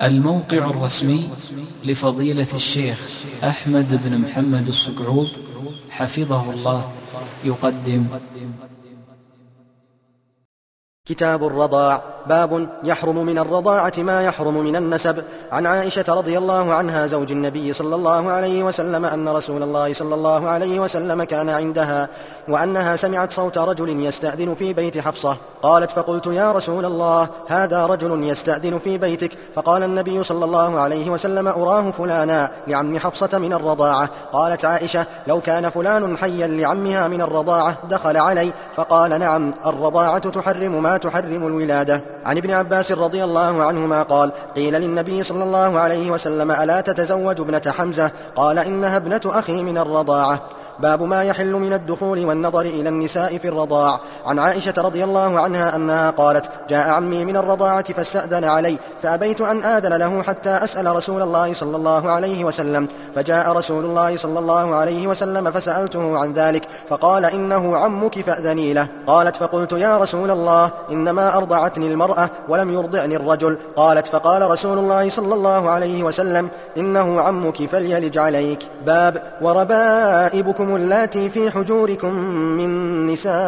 الموقع الرسمي لفضيلة الشيخ أحمد بن محمد الصقعوب حفظه الله يقدم كتاب الرضاع. باب يحرم من الرضاعة ما يحرم من النسب. عن عائشة رضي الله عنها زوج النبي صلى الله عليه وسلم أن رسول الله صلى الله عليه وسلم كان عندها وأنها سمعت صوت رجل يستأذن في بيت حفصة. قالت: فقلت: يا رسول الله، هذا رجل يستأذن في بيتك. فقال النبي صلى الله عليه وسلم: أراه فلانا لعم حفصة من الرضاعة. قالت عائشة: لو كان فلان حيا لعمها من الرضاعة دخل علي. فقال: نعم، الرضاعة تحرم ما تحرم الولادة. عن ابن عباس رضي الله عنهما قال: قيل للنبي صلى الله عليه وسلم: ألا تتزوج ابنة حمزة؟ قال: إنها ابنة أخي من الرضاعة. باب ما يحل من الدخول والنظر إلى النساء في الرضاع. عن عائشة رضي الله عنها أنها قالت: جاء عمي من الرضاعة فاستأذن علي، فأبيت أن آذن له حتى أسأل رسول الله صلى الله عليه وسلم. فجاء رسول الله صلى الله عليه وسلم فسألته عن ذلك، فقال: إنه عمك فأذني له. قالت: فقلت: يا رسول الله، إنما أرضعتني المرأة ولم يرضعني الرجل. قالت: فقال رسول الله صلى الله عليه وسلم: إنه عمك فليلج عليك. باب وربائبكم اللاتي في حجوركم من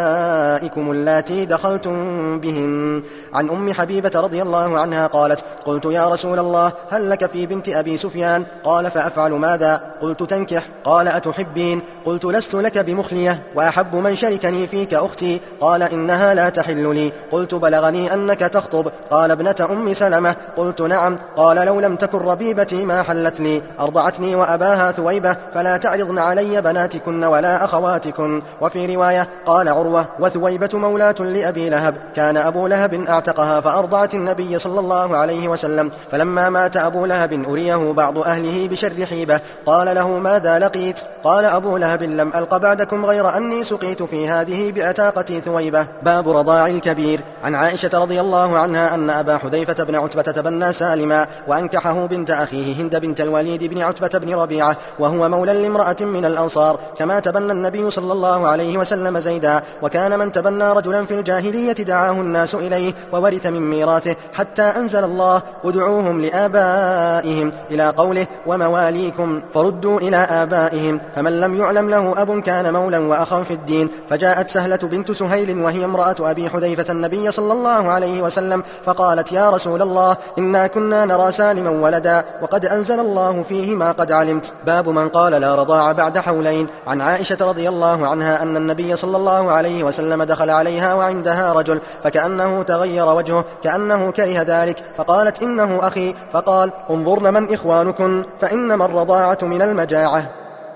نسائكم اللاتي دخلتم بهن. عن أم حبيبة رضي الله عنها قالت: قلت: يا رسول الله، هل لك في بنت أبي سفيان؟ قال: فأفعل ماذا؟ قلت: تنكح. قال: أتحبين؟ قلت: لست لك بمخلية، وأحب من شركني فيك أختي. قال: إنها لا تحل لي. قلت: بلغني أنك تخطب. قال: ابنة أم سلمة. قلت: نعم. قال: لو لم تكن ربيبتي ما حلت لي، أرضعتني وأباها ثويبة، فلا تعرضن علي بناتكن ولا أخواتكن. وفي رواية قال عروة: وثويبة مولاة لأبي لهب، كان أبو لهب أعتقها فأرضعت النبي صلى الله عليه وسلم. فلما مات أبو لهب أريه بعض أهله بشر حيبة. قال له: ماذا لقيت؟ قال أبو لهب: لم ألق بعدكم غير أني سقيت في هذه بعتاقتي ثويبة. باب رضاع الكبير. عن عائشة رضي الله عنها أن أبا حذيفة بن عتبة تبنى سالما وأنكحه بنت أخيه هند بنت الوليد بن عتبة بن ربيعة، وهو مولى لامرأة من الأنصار، كما تبنى النبي صلى الله عليه وسلم زيدا. وكان من تبنى رجلا في الجاهلية دعاه الناس إليه وورث من ميراثه، حتى أنزل الله: ادعوهم لآبائهم، إلى قوله: ومواليكم فردوا إلى آبائهم. فمن لم يعلم له أب كان مولا وأخا في الدين. فجاءت سهلة بنت سهيل وهي امرأة أبي حذيفة النبي صلى الله عليه وسلم فقالت: يا رسول الله، إنا كنا نرى سالما ولدا، وقد أنزل الله فيه ما قد علمت. باب من قال: لا رضاع بعد حولين. عن عائشة رضي الله عنها أن النبي صلى الله عليه وسلم دخل عليها وعندها رجل، فكأنه تغير وجهه، كأنه كره ذلك، فقالت: إنه أخي. فقال: انظرن من إخوانكن، فإنما الرضاعة من المجاعة.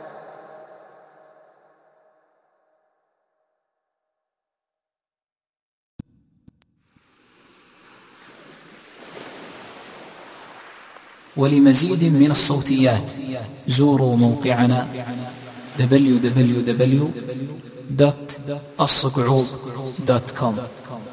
ولمزيد من الصوتيات زوروا موقعنا www.الصقعوب.com.